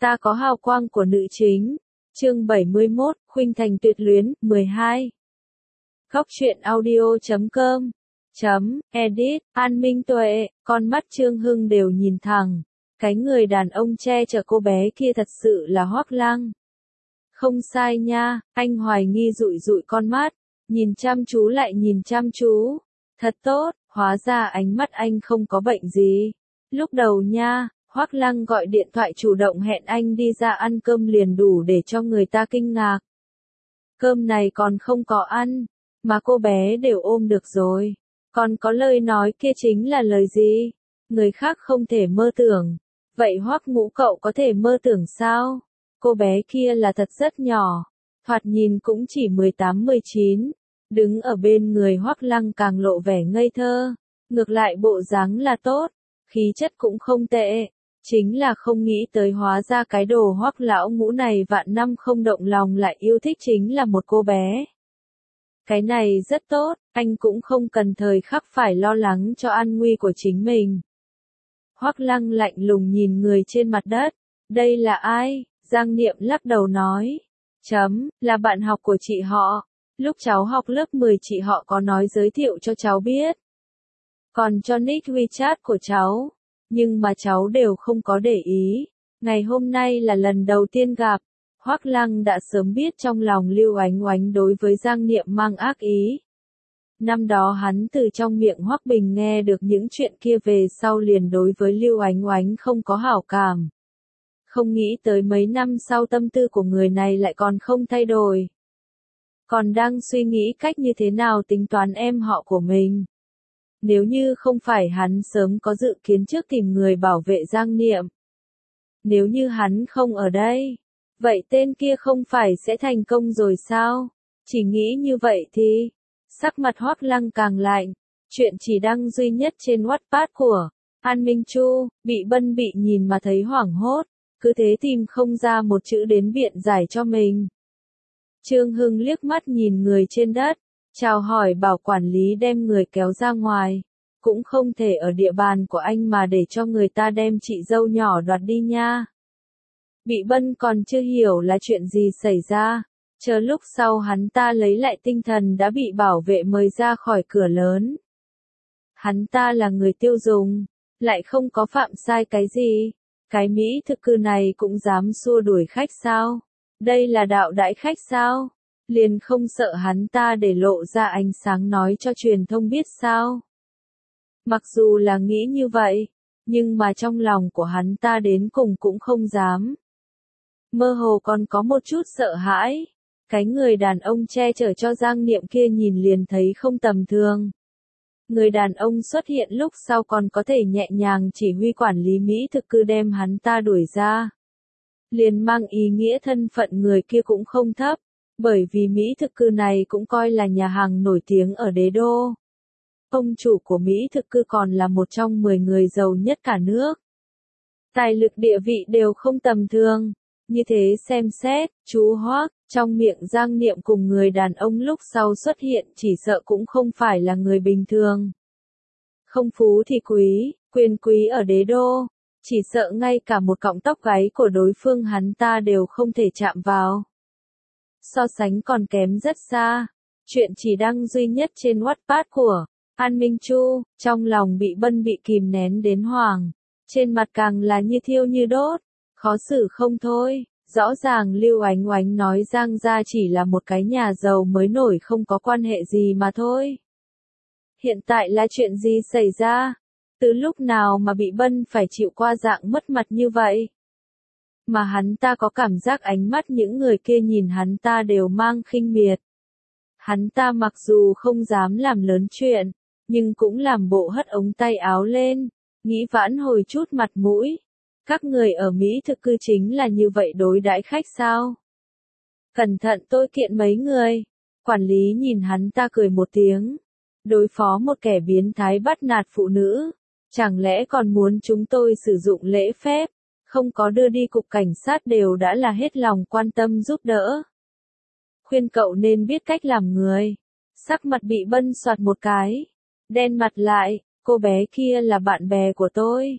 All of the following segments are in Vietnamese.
Ta có hào quang của nữ chính. Chương 71, Khuynh Thành tuyệt luyến, 12. Góc truyện audio.com Edit, An Minh Tuệ, con mắt Trương Hưng đều nhìn thẳng. Cái người đàn ông che chở cô bé kia thật sự là Hoắc Lăng. Không sai nha, anh hoài nghi dụi dụi con mắt, nhìn chăm chú lại nhìn chăm chú. Thật tốt, hóa ra ánh mắt anh không có bệnh gì. Lúc đầu nha, Hoắc Lăng gọi điện thoại chủ động hẹn anh đi ra ăn cơm liền đủ để cho người ta kinh ngạc. Cơm này còn không có ăn, mà cô bé đều ôm được rồi. Còn có lời nói kia chính là lời gì? Người khác không thể mơ tưởng. Vậy Hoắc Ngũ cậu có thể mơ tưởng sao? Cô bé kia là thật rất nhỏ, thoạt nhìn cũng chỉ 18-19, đứng ở bên người Hoắc Lăng càng lộ vẻ ngây thơ, ngược lại bộ dáng là tốt, khí chất cũng không tệ, chính là không nghĩ tới hóa ra cái đồ Hoắc lão ngũ này vạn năm không động lòng lại yêu thích chính là một cô bé. Cái này rất tốt, anh cũng không cần thời khắc phải lo lắng cho an nguy của chính mình. Hoắc Lăng lạnh lùng nhìn người trên mặt đất, đây là ai? Giang Niệm lắc đầu nói, là bạn học của chị họ, lúc cháu học lớp 10 chị họ có nói giới thiệu cho cháu biết. Còn cho nick WeChat của cháu, nhưng mà cháu đều không có để ý, ngày hôm nay là lần đầu tiên gặp. Hoắc Lăng đã sớm biết trong lòng Lưu Oánh Oánh đối với Giang Niệm mang ác ý. Năm đó hắn từ trong miệng Hoắc Bình nghe được những chuyện kia về sau liền đối với Lưu Oánh Oánh không có hảo cảm. Không nghĩ tới mấy năm sau tâm tư của người này lại còn không thay đổi. Còn đang suy nghĩ cách như thế nào tính toán em họ của mình. Nếu như không phải hắn sớm có dự kiến trước tìm người bảo vệ Giang Niệm. Nếu như hắn không ở đây, vậy tên kia không phải sẽ thành công rồi sao? Chỉ nghĩ như vậy thì, sắc mặt Hoắc Lăng càng lạnh, chuyện chỉ đăng duy nhất trên Wattpad của An Minh Chu, bị Bân bị nhìn mà thấy hoảng hốt, cứ thế tìm không ra một chữ đến biện giải cho mình. Trương Hưng liếc mắt nhìn người trên đất, chào hỏi bảo quản lý đem người kéo ra ngoài, cũng không thể ở địa bàn của anh mà để cho người ta đem chị dâu nhỏ đoạt đi nha. Bị Bân còn chưa hiểu là chuyện gì xảy ra, chờ lúc sau hắn ta lấy lại tinh thần đã bị bảo vệ mời ra khỏi cửa lớn. Hắn ta là người tiêu dùng, lại không có phạm sai cái gì, cái Mỹ thực cư này cũng dám xua đuổi khách sao? Đây là đạo đãi khách sao? Liền không sợ hắn ta để lộ ra ánh sáng nói cho truyền thông biết sao? Mặc dù là nghĩ như vậy, nhưng mà trong lòng của hắn ta đến cùng cũng không dám. Mơ hồ còn có một chút sợ hãi. Cái người đàn ông che chở cho Giang Niệm kia nhìn liền thấy không tầm thường. Người đàn ông xuất hiện lúc sau còn có thể nhẹ nhàng chỉ huy quản lý Mỹ thực cư đem hắn ta đuổi ra. Liền mang ý nghĩa thân phận người kia cũng không thấp, bởi vì Mỹ thực cư này cũng coi là nhà hàng nổi tiếng ở đế đô. Ông chủ của Mỹ thực cư còn là một trong 10 người giàu nhất cả nước. Tài lực địa vị đều không tầm thường. Như thế xem xét, chú Hoắc, trong miệng Giang Niệm cùng người đàn ông lúc sau xuất hiện chỉ sợ cũng không phải là người bình thường. Không phú thì quý, quyền quý ở đế đô, chỉ sợ ngay cả một cọng tóc gáy của đối phương hắn ta đều không thể chạm vào. So sánh còn kém rất xa, chuyện chỉ đăng duy nhất trên Wattpad của An Minh Chu, trong lòng bị Bân bị kìm nén đến hoảng, trên mặt càng là như thiêu như đốt. Khó xử không thôi, rõ ràng Lưu Oánh Oánh nói Giang gia chỉ là một cái nhà giàu mới nổi không có quan hệ gì mà thôi. Hiện tại là chuyện gì xảy ra? Từ lúc nào mà bị Bân phải chịu qua dạng mất mặt như vậy? Mà hắn ta có cảm giác ánh mắt những người kia nhìn hắn ta đều mang khinh miệt. Hắn ta mặc dù không dám làm lớn chuyện, nhưng cũng làm bộ hất ống tay áo lên, nghĩ vãn hồi chút mặt mũi. Các người ở Mỹ thực cư chính là như vậy đối đãi khách sao? Cẩn thận tôi kiện mấy người. Quản lý nhìn hắn ta cười một tiếng. Đối phó một kẻ biến thái bắt nạt phụ nữ. Chẳng lẽ còn muốn chúng tôi sử dụng lễ phép, không có đưa đi cục cảnh sát đều đã là hết lòng quan tâm giúp đỡ. Khuyên cậu nên biết cách làm người. Sắc mặt bị Bân soạt một cái. Đen mặt lại, cô bé kia là bạn bè của tôi.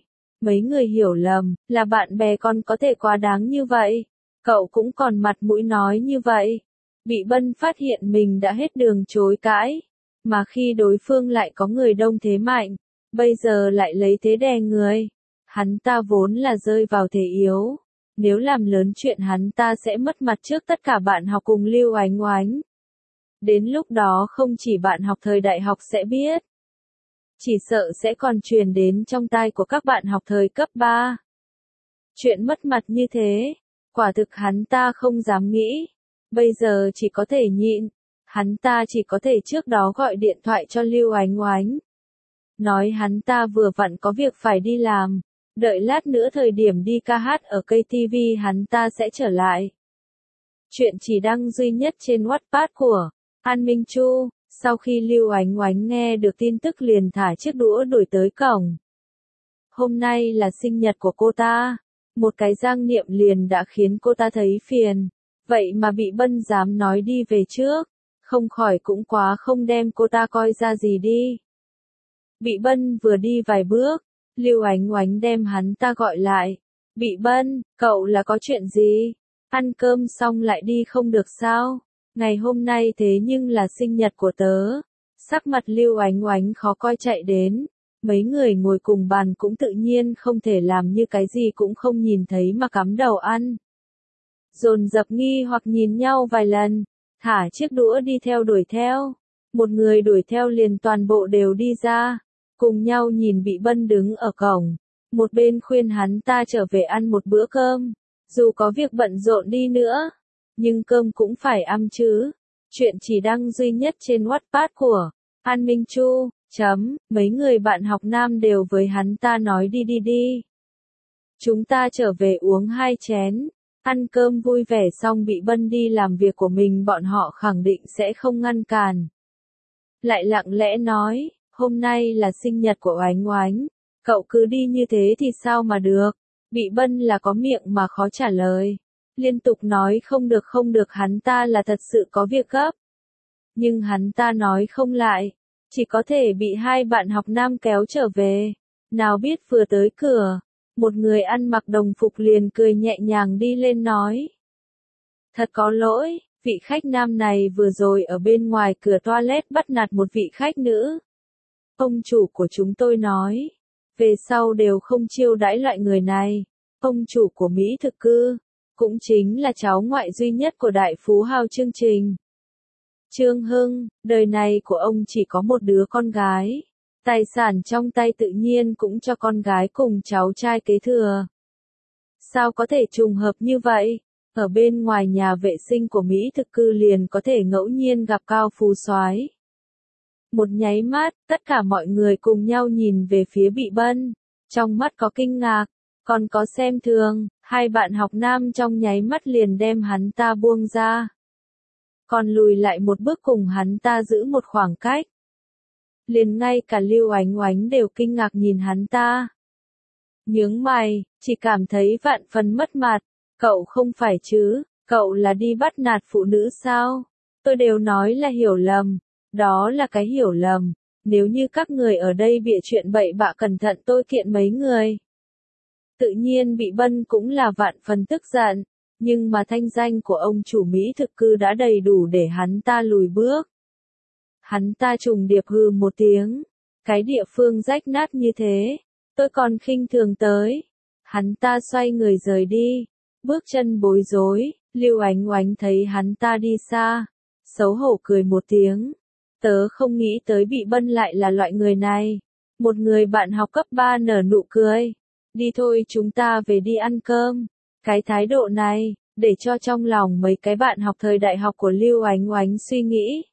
mấy người hiểu lầm, là bạn bè con có thể quá đáng như vậy. Cậu cũng còn mặt mũi nói như vậy. Bị Bân phát hiện mình đã hết đường chối cãi. Mà khi đối phương lại có người đông thế mạnh, bây giờ lại lấy thế đè người. Hắn ta vốn là rơi vào thế yếu. Nếu làm lớn chuyện hắn ta sẽ mất mặt trước tất cả bạn học cùng Lưu Oánh Oánh. Đến lúc đó không chỉ bạn học thời đại học sẽ biết. Chỉ sợ sẽ còn truyền đến trong tai của các bạn học thời cấp 3. Chuyện mất mặt như thế, quả thực hắn ta không dám nghĩ. Bây giờ chỉ có thể nhịn. Hắn ta chỉ có thể trước đó gọi điện thoại cho Lưu Oánh Oánh. Nói hắn ta vừa vặn có việc phải đi làm. Đợi lát nữa thời điểm đi ca hát ở KTV hắn ta sẽ trở lại. Chuyện chỉ đăng duy nhất trên Wattpad của An Minh Chu. Sau khi Lưu Oánh Oánh nghe được tin tức liền thả chiếc đũa đuổi tới cổng. Hôm nay là sinh nhật của cô ta. Một cái Giang Niệm liền đã khiến cô ta thấy phiền. Vậy mà bị Bân dám nói đi về trước. Không khỏi cũng quá không đem cô ta coi ra gì đi. Bị Bân vừa đi vài bước. Lưu Oánh Oánh đem hắn ta gọi lại. Bị Bân, cậu là có chuyện gì? Ăn cơm xong lại đi không được sao? Ngày hôm nay thế nhưng là sinh nhật của tớ. Sắc mặt Lưu Oánh Oánh khó coi chạy đến. Mấy người ngồi cùng bàn cũng tự nhiên không thể làm như cái gì cũng không nhìn thấy mà cắm đầu ăn. Dồn dập nghi hoặc nhìn nhau vài lần. Thả chiếc đũa đi theo đuổi theo. Một người đuổi theo liền toàn bộ đều đi ra. Cùng nhau nhìn bị Bân đứng ở cổng. Một bên khuyên hắn ta trở về ăn một bữa cơm. Dù có việc bận rộn đi nữa. Nhưng cơm cũng phải ăn chứ. Chuyện chỉ đăng duy nhất trên Wattpad của An Minh Chu. Mấy người bạn học nam đều với hắn ta nói đi đi đi. Chúng ta trở về uống 2 chén. Ăn cơm vui vẻ xong bị Bân đi làm việc của mình bọn họ khẳng định sẽ không ngăn cản. Lại lặng lẽ nói, hôm nay là sinh nhật của Oánh Oánh. Cậu cứ đi như thế thì sao mà được. Bị Bân là có miệng mà khó trả lời. Liên tục nói không được hắn ta là thật sự có việc gấp. Nhưng hắn ta nói không lại. Chỉ có thể bị hai bạn học nam kéo trở về. Nào biết vừa tới cửa. Một người ăn mặc đồng phục liền cười nhẹ nhàng đi lên nói. Thật có lỗi, vị khách nam này vừa rồi ở bên ngoài cửa toilet bắt nạt một vị khách nữ. Ông chủ của chúng tôi nói. Về sau đều không chiêu đãi loại người này. Ông chủ của Mỹ thực cư. Cũng chính là cháu ngoại duy nhất của đại phú hào chương trình. Trương Hưng, đời này của ông chỉ có một đứa con gái. Tài sản trong tay tự nhiên cũng cho con gái cùng cháu trai kế thừa. Sao có thể trùng hợp như vậy? Ở bên ngoài nhà vệ sinh của Mỹ thực cư liền có thể ngẫu nhiên gặp cao phú soái. Một nháy mắt, tất cả mọi người cùng nhau nhìn về phía Bị Bân. Trong mắt có kinh ngạc, còn có xem thường, hai bạn học nam trong nháy mắt liền đem hắn ta buông ra. Còn lùi lại một bước cùng hắn ta giữ một khoảng cách. Liền ngay cả Lưu Oánh Oánh đều kinh ngạc nhìn hắn ta. Nhướng mày, chỉ cảm thấy vạn phần mất mặt. Cậu không phải chứ, cậu là đi bắt nạt phụ nữ sao? Tôi đều nói là hiểu lầm. Đó là cái hiểu lầm. Nếu như các người ở đây bịa chuyện bậy bạ cẩn thận tôi kiện mấy người. Tự nhiên Bị Bân cũng là vạn phần tức giận. Nhưng mà thanh danh của ông chủ Mỹ thực cư đã đầy đủ để hắn ta lùi bước. Hắn ta trùng điệp hừ một tiếng. Cái địa phương rách nát như thế. Tôi còn khinh thường tới. Hắn ta xoay người rời đi. Bước chân bối rối. Lưu Oánh Oánh thấy hắn ta đi xa. Xấu hổ cười một tiếng. Tớ không nghĩ tới Bị Bân lại là loại người này. Một người bạn học cấp 3 nở nụ cười. Đi thôi chúng ta về đi ăn cơm. Cái thái độ này, để cho trong lòng mấy cái bạn học thời đại học của Lưu Oánh Oánh suy nghĩ.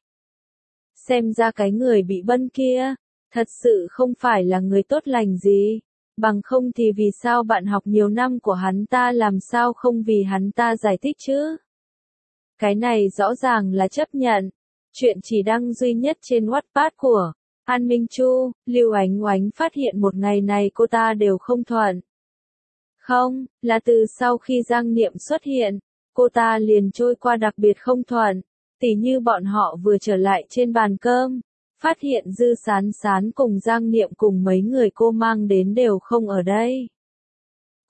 Xem ra cái người Bị Bân kia, thật sự không phải là người tốt lành gì. Bằng không thì vì sao bạn học nhiều năm của hắn ta làm sao không vì hắn ta giải thích chứ? Cái này rõ ràng là chấp nhận. Chuyện chỉ đăng duy nhất trên Wattpad của An Minh Chu. Lưu Oánh Oánh phát hiện một ngày này cô ta đều không thuận. Không, là từ sau khi Giang Niệm xuất hiện, cô ta liền trôi qua đặc biệt không thuận. Tỉ như bọn họ vừa trở lại trên bàn cơm, phát hiện Dư Sán Sán cùng Giang Niệm cùng mấy người cô mang đến đều không ở đây.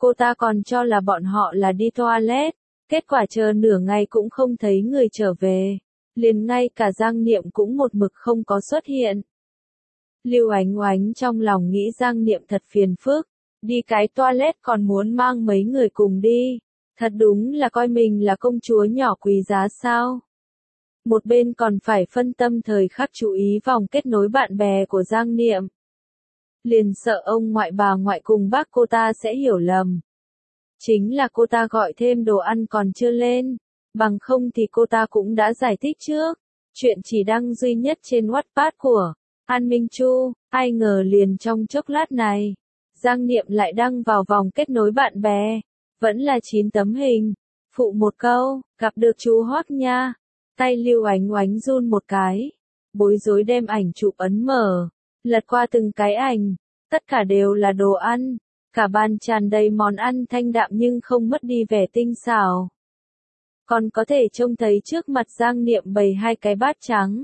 Cô ta còn cho là bọn họ là đi toilet, kết quả chờ nửa ngày cũng không thấy người trở về. Liền ngay cả Giang Niệm cũng một mực không có xuất hiện. Lưu Ánh Oánh trong lòng nghĩ Giang Niệm thật phiền phức, đi cái toilet còn muốn mang mấy người cùng đi. Thật đúng là coi mình là công chúa nhỏ quý giá sao. Một bên còn phải phân tâm thời khắc chú ý vòng kết nối bạn bè của Giang Niệm. Liền sợ ông ngoại bà ngoại cùng bác cô ta sẽ hiểu lầm. Chính là cô ta gọi thêm đồ ăn còn chưa lên, bằng không thì cô ta cũng đã giải thích trước. Chuyện chỉ đăng duy nhất trên Wattpad của An Minh Chu, ai ngờ liền trong chốc lát này, Giang Niệm lại đăng vào vòng kết nối bạn bè, vẫn là 9 tấm hình, phụ một câu, gặp được chú hot nha. Tay Lưu Ánh Oánh run một cái, bối rối đem ảnh chụp ấn mở, lật qua từng cái ảnh, tất cả đều là đồ ăn, cả bàn tràn đầy món ăn thanh đạm nhưng không mất đi vẻ tinh xảo. Còn có thể trông thấy trước mặt Giang Niệm bày 2 cái bát trắng.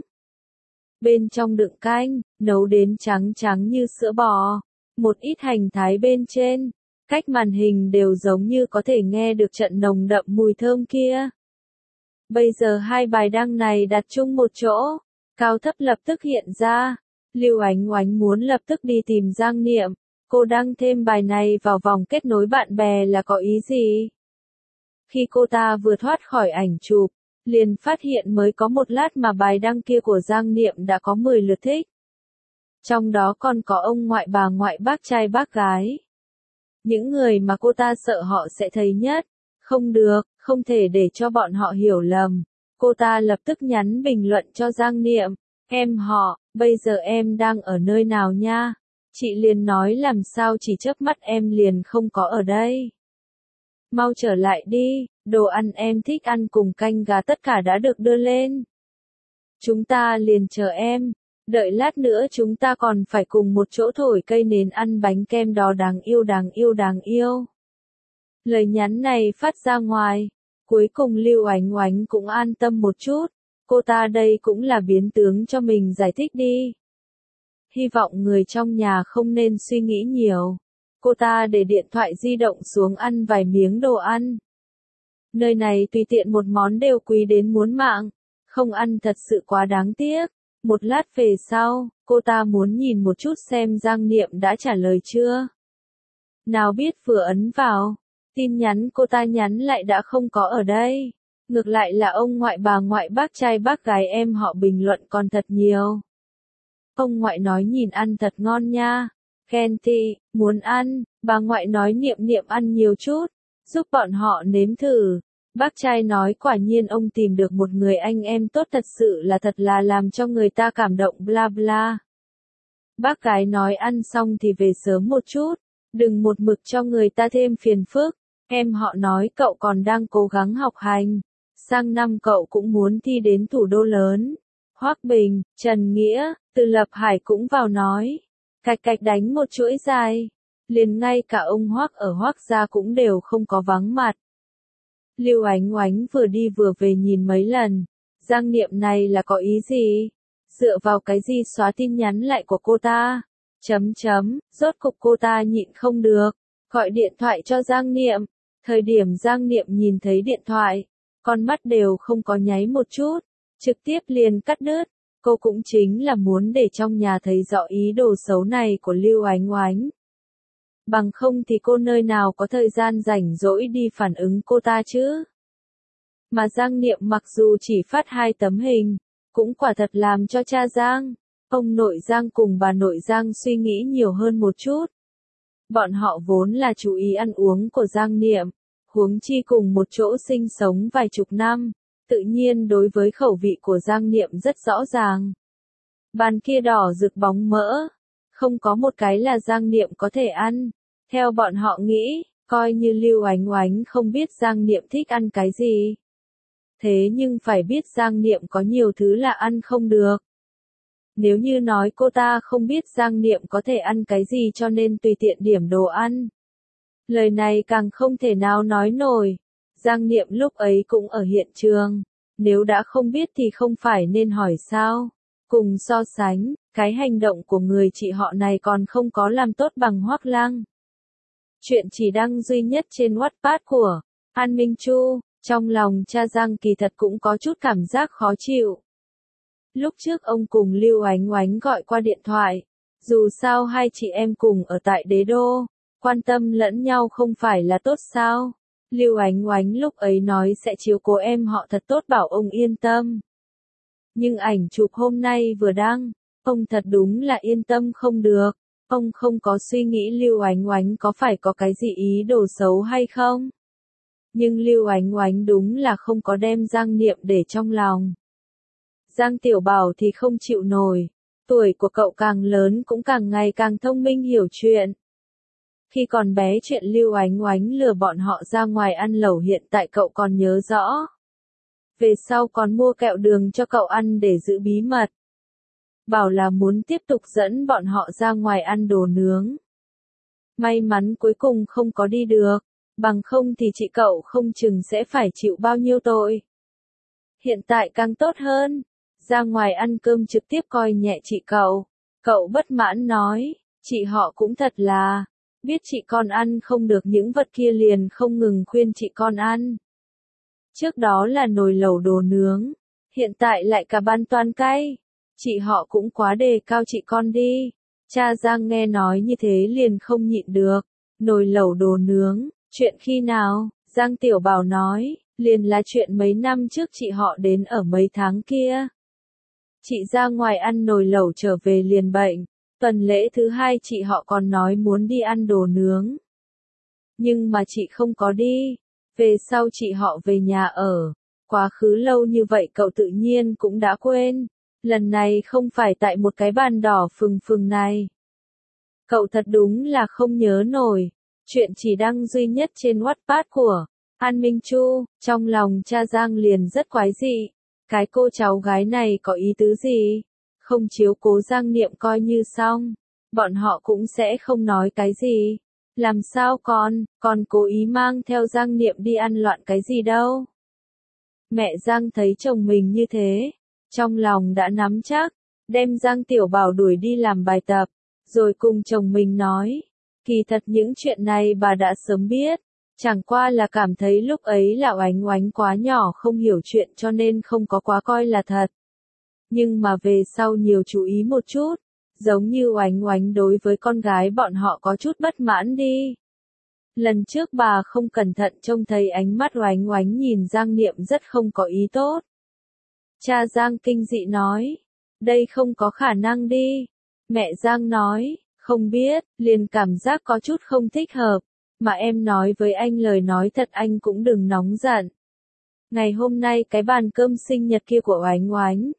Bên trong đựng canh, nấu đến trắng trắng như sữa bò, một ít hành thái bên trên, cách màn hình đều giống như có thể nghe được trận nồng đậm mùi thơm kia. Bây giờ 2 bài đăng này đặt chung một chỗ, cao thấp lập tức hiện ra. Lưu Ánh Oánh muốn lập tức đi tìm Giang Niệm, cô đăng thêm bài này vào vòng kết nối bạn bè là có ý gì? Khi cô ta vừa thoát khỏi ảnh chụp, liền phát hiện mới có một lát mà bài đăng kia của Giang Niệm đã có 10 lượt thích. Trong đó còn có ông ngoại bà ngoại bác trai bác gái. Những người mà cô ta sợ họ sẽ thấy nhất. Không được, không thể để cho bọn họ hiểu lầm. Cô ta lập tức nhắn bình luận cho Giang Niệm. Em họ, bây giờ em đang ở nơi nào nha? Chị liền nói làm sao chỉ chớp mắt em liền không có ở đây. Mau trở lại đi, đồ ăn em thích ăn cùng canh gà tất cả đã được đưa lên. Chúng ta liền chờ em, đợi lát nữa chúng ta còn phải cùng một chỗ thổi cây nến ăn bánh kem đó đáng yêu đáng yêu đáng yêu. Lời nhắn này phát ra ngoài, cuối cùng Lưu Ánh Oánh cũng an tâm một chút, cô ta đây cũng là biến tướng cho mình giải thích đi. Hy vọng người trong nhà không nên suy nghĩ nhiều. Cô ta để điện thoại di động xuống ăn vài miếng đồ ăn. Nơi này tùy tiện một món đều quý đến muốn mạng, không ăn thật sự quá đáng tiếc. Một lát về sau, cô ta muốn nhìn một chút xem Giang Niệm đã trả lời chưa. Nào biết vừa ấn vào, tin nhắn cô ta nhắn lại đã không có ở đây. Ngược lại là ông ngoại bà ngoại bác trai bác gái em họ bình luận còn thật nhiều. Ông ngoại nói nhìn ăn thật ngon nha. Khen thị, muốn ăn, bà ngoại nói Niệm Niệm ăn nhiều chút, giúp bọn họ nếm thử. Bác trai nói quả nhiên ông tìm được một người anh em tốt thật sự là thật là làm cho người ta cảm động bla bla. Bác gái nói ăn xong thì về sớm một chút, đừng một mực cho người ta thêm phiền phức. Em họ nói cậu còn đang cố gắng học hành, sang năm cậu cũng muốn thi đến thủ đô lớn. Hoắc Bình, Trần Nghĩa, Từ Lập Hải cũng vào nói. Cạch cạch đánh một chuỗi dài, liền ngay cả ông Hoắc ở Hoắc gia cũng đều không có vắng mặt. Lưu Ánh Oánh vừa đi vừa về nhìn mấy lần, Giang Niệm này là có ý gì? Dựa vào cái gì xóa tin nhắn lại của cô ta? Rốt cục cô ta nhịn không được, gọi điện thoại cho Giang Niệm. Thời điểm Giang Niệm nhìn thấy điện thoại, con mắt đều không có nháy một chút, trực tiếp liền cắt đứt. Cô cũng chính là muốn để trong nhà thấy rõ ý đồ xấu này của Lưu Ánh Oánh. Bằng không thì cô nơi nào có thời gian rảnh rỗi đi phản ứng cô ta chứ. Mà Giang Niệm mặc dù chỉ phát 2 tấm hình, cũng quả thật làm cho cha Giang, ông nội Giang cùng bà nội Giang suy nghĩ nhiều hơn một chút. Bọn họ vốn là chú ý ăn uống của Giang Niệm, huống chi cùng một chỗ sinh sống vài chục năm. Tự nhiên đối với khẩu vị của Giang Niệm rất rõ ràng. Bàn kia đỏ rực bóng mỡ, không có một cái là Giang Niệm có thể ăn. Theo bọn họ nghĩ, coi như Lưu Ánh Oánh không biết Giang Niệm thích ăn cái gì. Thế nhưng phải biết Giang Niệm có nhiều thứ là ăn không được. Nếu như nói cô ta không biết Giang Niệm có thể ăn cái gì cho nên tùy tiện điểm đồ ăn. Lời này càng không thể nào nói nổi. Giang Niệm lúc ấy cũng ở hiện trường, nếu đã không biết thì không phải nên hỏi sao. Cùng so sánh, cái hành động của người chị họ này còn không có làm tốt bằng Hoắc Lăng. Chuyện chỉ đăng duy nhất trên Wattpad của An Minh Chu. Trong lòng cha Giang kỳ thật cũng có chút cảm giác khó chịu. Lúc trước ông cùng Lưu Ánh Oánh gọi qua điện thoại. Dù sao hai chị em cùng ở tại đế đô, quan tâm lẫn nhau không phải là tốt sao? Lưu Ánh Oánh lúc ấy nói sẽ chiếu cố em họ thật tốt bảo ông yên tâm. Nhưng ảnh chụp hôm nay vừa đăng, ông thật đúng là yên tâm không được. Ông không có suy nghĩ Lưu Ánh Oánh có phải có cái gì ý đồ xấu hay không? Nhưng Lưu Ánh Oánh đúng là không có đem Giang Niệm để trong lòng. Giang Tiểu Bảo thì không chịu nổi. Tuổi của cậu càng lớn cũng càng ngày càng thông minh hiểu chuyện. Khi còn bé chuyện Lưu Ánh Oánh lừa bọn họ ra ngoài ăn lẩu hiện tại cậu còn nhớ rõ. Về sau còn mua kẹo đường cho cậu ăn để giữ bí mật. Bảo là muốn tiếp tục dẫn bọn họ ra ngoài ăn đồ nướng. May mắn cuối cùng không có đi được, bằng không thì chị cậu không chừng sẽ phải chịu bao nhiêu tội. Hiện tại càng tốt hơn, ra ngoài ăn cơm trực tiếp coi nhẹ chị cậu. Cậu bất mãn nói, chị họ cũng thật là, biết chị con ăn không được những vật kia liền không ngừng khuyên chị con ăn. Trước đó là nồi lẩu đồ nướng, hiện tại lại cả băn toan cay. Chị họ cũng quá đề cao chị con đi. Cha Giang nghe nói như thế liền không nhịn được. Nồi lẩu đồ nướng, chuyện khi nào? Giang Tiểu Bảo nói, liền là chuyện mấy năm trước chị họ đến ở mấy tháng kia. Chị ra ngoài ăn nồi lẩu trở về liền bệnh. Tuần lễ thứ hai chị họ còn nói muốn đi ăn đồ nướng. Nhưng mà chị không có đi. Về sau chị họ về nhà ở. Quá khứ lâu như vậy cậu tự nhiên cũng đã quên. Lần này không phải tại một cái bàn đỏ phừng phừng này. Cậu thật đúng là không nhớ nổi. Chuyện chỉ đăng duy nhất trên Wattpad của An Minh Chu. Trong lòng cha Giang liền rất quái dị. Cái cô cháu gái này có ý tứ gì? Không chiếu cố Giang Niệm coi như xong. Bọn họ cũng sẽ không nói cái gì. Làm sao con cố ý mang theo Giang Niệm đi ăn loạn cái gì đâu. Mẹ Giang thấy chồng mình như thế. Trong lòng đã nắm chắc, đem Giang Tiểu Bảo đuổi đi làm bài tập, rồi cùng chồng mình nói, kỳ thật những chuyện này bà đã sớm biết, chẳng qua là cảm thấy lúc ấy là Oánh Oánh quá nhỏ không hiểu chuyện cho nên không có quá coi là thật. Nhưng mà về sau nhiều chú ý một chút, giống như Oánh Oánh đối với con gái bọn họ có chút bất mãn đi. Lần trước bà không cẩn thận trông thấy ánh mắt Oánh Oánh nhìn Giang Niệm rất không có ý tốt. Cha Giang kinh dị nói, đây không có khả năng đi. Mẹ Giang nói, không biết, liền cảm giác có chút không thích hợp, mà em nói với anh lời nói thật anh cũng đừng nóng giận. Ngày hôm nay cái bàn cơm sinh nhật kia của Oánh Oánh,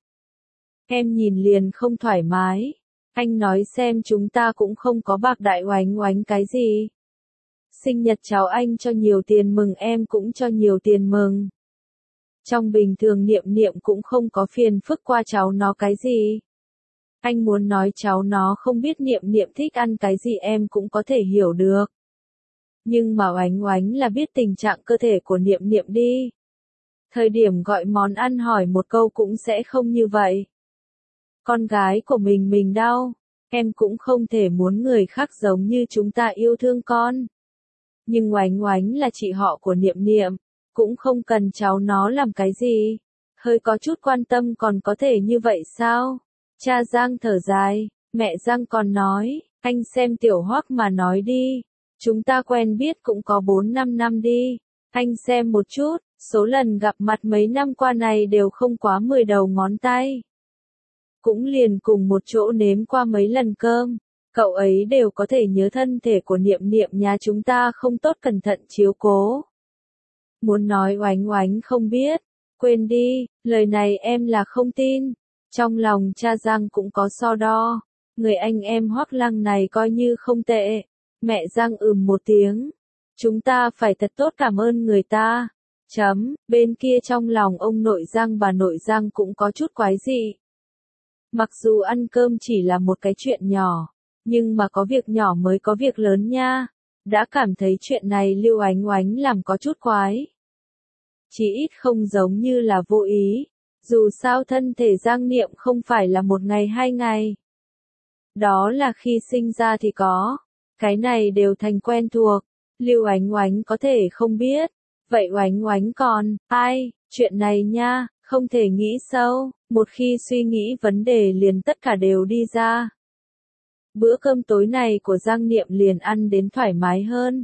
em nhìn liền không thoải mái. Anh nói xem chúng ta cũng không có bạc đại Oánh Oánh cái gì. Sinh nhật cháu anh cho nhiều tiền mừng em cũng cho nhiều tiền mừng. Trong bình thường Niệm Niệm cũng không có phiền phức qua cháu nó cái gì. Anh muốn nói cháu nó không biết Niệm Niệm thích ăn cái gì em cũng có thể hiểu được. Nhưng mà Oánh Oánh là biết tình trạng cơ thể của Niệm Niệm đi. Thời điểm gọi món ăn hỏi một câu cũng sẽ không như vậy. Con gái của mình đau, em cũng không thể muốn người khác giống như chúng ta yêu thương con. Nhưng Oánh Oánh là chị họ của Niệm Niệm. Cũng không cần cháu nó làm cái gì. Hơi có chút quan tâm còn có thể như vậy sao? Cha Giang thở dài, mẹ Giang còn nói, anh xem Tiểu Hoắc mà nói đi. Chúng ta quen biết cũng có 4-5 năm đi. Anh xem một chút, số lần gặp mặt mấy năm qua này đều không quá 10 đầu ngón tay. Cũng liền cùng một chỗ nếm qua mấy lần cơm. Cậu ấy đều có thể nhớ thân thể của Niệm Niệm nhà chúng ta không tốt cẩn thận chiếu cố. Muốn nói Oánh Oánh không biết, quên đi, lời này em là không tin. Trong lòng cha Giang cũng có so đo, người anh em Hoắc Lăng này coi như không tệ. Mẹ Giang một tiếng, chúng ta phải thật tốt cảm ơn người ta. Bên kia trong lòng ông nội Giang bà nội Giang cũng có chút quái dị. Mặc dù ăn cơm chỉ là một cái chuyện nhỏ, nhưng mà có việc nhỏ mới có việc lớn nha. Đã cảm thấy chuyện này Lưu Ánh Oánh làm có chút quái. Chỉ ít không giống như là vô ý. Dù sao thân thể Giang Niệm không phải là 1 ngày 2 ngày. Đó là khi sinh ra thì có. Cái này đều thành quen thuộc. Lưu Oánh Oánh có thể không biết. Vậy Oánh Oánh còn, ai, chuyện này nha, không thể nghĩ sâu, một khi suy nghĩ vấn đề liền tất cả đều đi ra. Bữa cơm tối này của Giang Niệm liền ăn đến thoải mái hơn.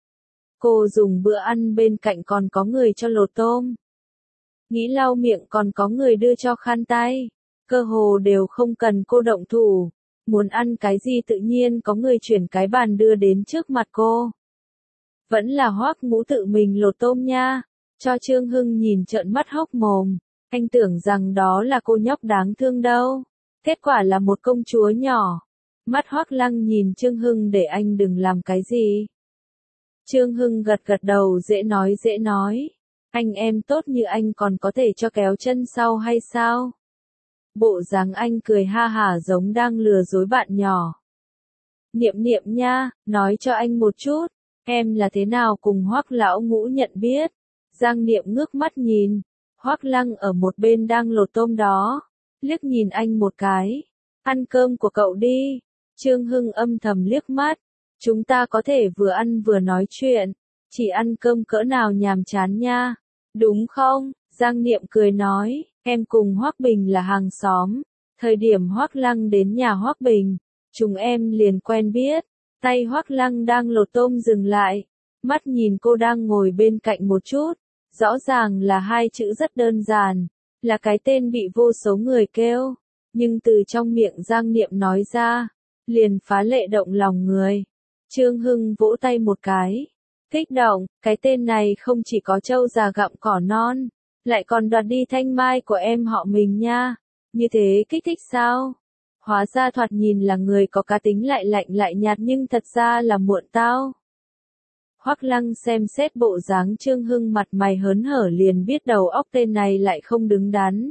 Cô dùng bữa ăn bên cạnh còn có người cho lột tôm. Nghĩ lau miệng còn có người đưa cho khăn tay. Cơ hồ đều không cần cô động thủ. Muốn ăn cái gì tự nhiên có người chuyển cái bàn đưa đến trước mặt cô. Vẫn là Hoắc Ngũ tự mình lột tôm nha. Cho Trương Hưng nhìn trợn mắt hốc mồm. Anh tưởng rằng đó là cô nhóc đáng thương đâu. Kết quả là một công chúa nhỏ. Mắt Hoắc Lăng nhìn Trương Hưng để anh đừng làm cái gì. Trương Hưng gật gật đầu dễ nói. Anh em tốt như anh còn có thể cho kéo chân sau hay sao? Bộ dáng anh cười ha hả giống đang lừa dối bạn nhỏ. Niệm Niệm nha, nói cho anh một chút, em là thế nào cùng Hoắc lão Ngũ nhận biết. Giang Niệm ngước mắt nhìn, Hoắc Lăng ở một bên đang lột tôm đó, liếc nhìn anh một cái. Ăn cơm của cậu đi. Trương Hưng âm thầm liếc mắt. Chúng ta có thể vừa ăn vừa nói chuyện. Chỉ ăn cơm cỡ nào nhàm chán nha. Đúng không? Giang Niệm cười nói, em cùng Hoắc Bình là hàng xóm. Thời điểm Hoắc Lăng đến nhà Hoắc Bình, chúng em liền quen biết. Tay Hoắc Lăng đang lột tôm dừng lại. Mắt nhìn cô đang ngồi bên cạnh một chút. Rõ ràng là hai chữ rất đơn giản. Là cái tên bị vô số người kêu. Nhưng từ trong miệng Giang Niệm nói ra, liền phá lệ động lòng người. Trương Hưng vỗ tay một cái. Kích động, cái tên này không chỉ có trâu già gặm cỏ non, lại còn đoạt đi thanh mai của em họ mình nha. Như thế kích thích sao? Hóa ra thoạt nhìn là người có cá tính lại lạnh lại nhạt nhưng thật ra là muộn tao. Hoắc Lăng xem xét bộ dáng Trương Hưng mặt mày hớn hở liền biết đầu óc tên này lại không đứng đắn.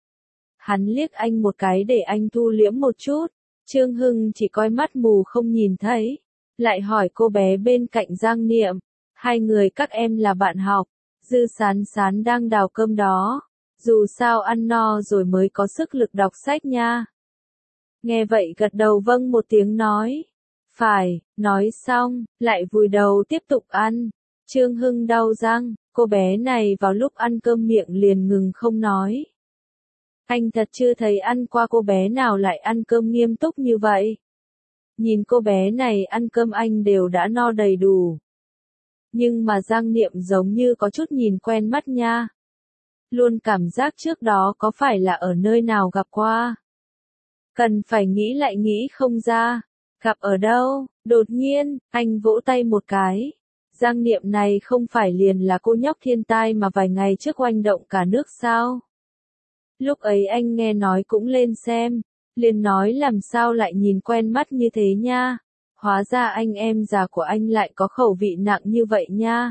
Hắn liếc anh một cái để anh thu liễm một chút. Trương Hưng chỉ coi mắt mù không nhìn thấy. Lại hỏi cô bé bên cạnh Giang Niệm. Hai người các em là bạn học. Dư Sán Sán đang đào cơm đó. Dù sao ăn no rồi mới có sức lực đọc sách nha. Nghe vậy gật đầu vâng một tiếng nói. Phải, nói xong, lại vùi đầu tiếp tục ăn. Trương Hưng đau răng, cô bé này vào lúc ăn cơm miệng liền ngừng không nói. Anh thật chưa thấy ăn qua cô bé nào lại ăn cơm nghiêm túc như vậy. Nhìn cô bé này ăn cơm anh đều đã no đầy đủ. Nhưng mà Giang Niệm giống như có chút nhìn quen mắt nha. Luôn cảm giác trước đó có phải là ở nơi nào gặp qua. Cần phải nghĩ lại nghĩ không ra. Gặp ở đâu? Đột nhiên, anh vỗ tay một cái. Giang Niệm này không phải liền là cô nhóc thiên tai mà vài ngày trước oanh động cả nước sao? Lúc ấy anh nghe nói cũng lên xem, liền nói làm sao lại nhìn quen mắt như thế nha. Hóa ra anh em già của anh lại có khẩu vị nặng như vậy nha.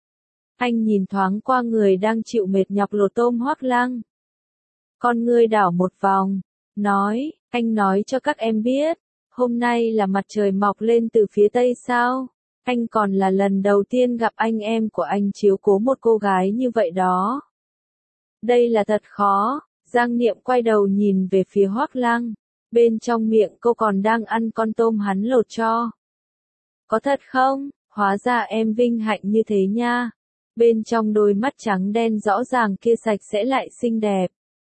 Anh nhìn thoáng qua người đang chịu mệt nhọc lột tôm Hoắc Lăng. Con ngươi đảo một vòng, nói, anh nói cho các em biết, hôm nay là mặt trời mọc lên từ phía tây sao? Anh còn là lần đầu tiên gặp anh em của anh chiếu cố một cô gái như vậy đó. Đây là thật khó. Giang Niệm quay đầu nhìn về phía Hoắc Lăng. Bên trong miệng cô còn đang ăn con tôm hắn lột cho. Có thật không? Hóa ra em vinh hạnh như thế nha. Bên trong đôi mắt trắng đen rõ ràng kia sạch sẽ lại xinh đẹp.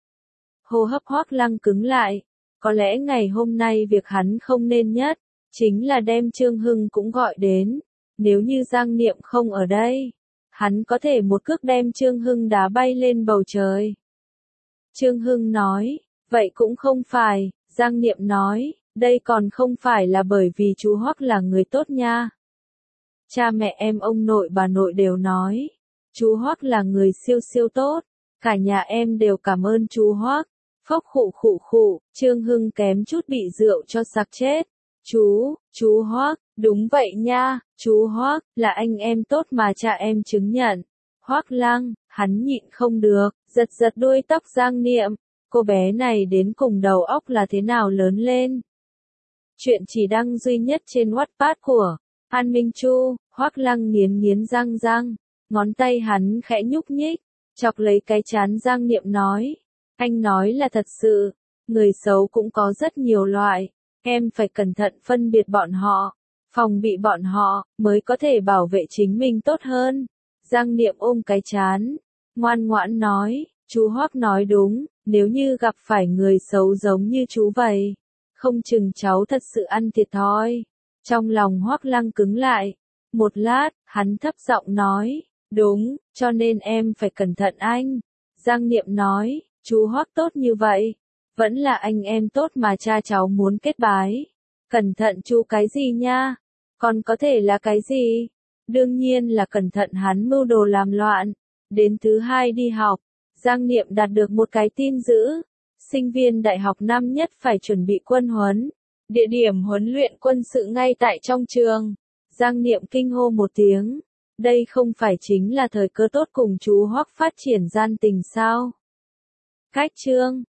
Hô hấp Hoắc Lăng cứng lại. Có lẽ ngày hôm nay việc hắn không nên nhất, chính là đem Trương Hưng cũng gọi đến. Nếu như Giang Niệm không ở đây, hắn có thể một cước đem Trương Hưng đá bay lên bầu trời. Trương Hưng nói, vậy cũng không phải. Giang Niệm nói, đây còn không phải là bởi vì chú Hoắc là người tốt nha. Cha mẹ em ông nội bà nội đều nói, chú Hoắc là người siêu siêu tốt, cả nhà em đều cảm ơn chú Hoắc. Phốc khụ, Trương Hưng kém chút bị rượu cho sặc chết. Chú Hoắc, đúng vậy nha, chú Hoắc, là anh em tốt mà cha em chứng nhận. Hoắc Lăng, hắn nhịn không được, giật đuôi tóc Giang Niệm. Cô bé này đến cùng đầu óc là thế nào lớn lên. Chuyện chỉ đăng duy nhất trên Wattpad của An Minh Chu. Hoắc Lăng nghiến răng, ngón tay hắn khẽ nhúc nhích, chọc lấy cái trán Giang Niệm nói. Anh nói là thật sự, người xấu cũng có rất nhiều loại, em phải cẩn thận phân biệt bọn họ. phòng bị bọn họ, mới có thể bảo vệ chính mình tốt hơn. Giang Niệm ôm cái chán, ngoan ngoãn nói, chú Hoắc nói đúng, nếu như gặp phải người xấu giống như chú vậy, không chừng cháu thật sự ăn thiệt thòi. Trong lòng Hoắc Lăng cứng lại, một lát, hắn thấp giọng nói, đúng, cho nên em phải cẩn thận anh. Giang Niệm nói, chú Hoắc tốt như vậy, vẫn là anh em tốt mà cha cháu muốn kết bái. Cẩn thận chú cái gì nha? Còn có thể là cái gì? Đương nhiên là cẩn thận hắn mưu đồ làm loạn. Đến thứ hai đi học, Giang Niệm đạt được một cái tin dữ. Sinh viên đại học năm nhất phải chuẩn bị quân huấn. Địa điểm huấn luyện quân sự ngay tại trong trường. Giang Niệm kinh hô một tiếng. Đây không phải chính là thời cơ tốt cùng chú Hoắc phát triển gian tình sao? Cách chương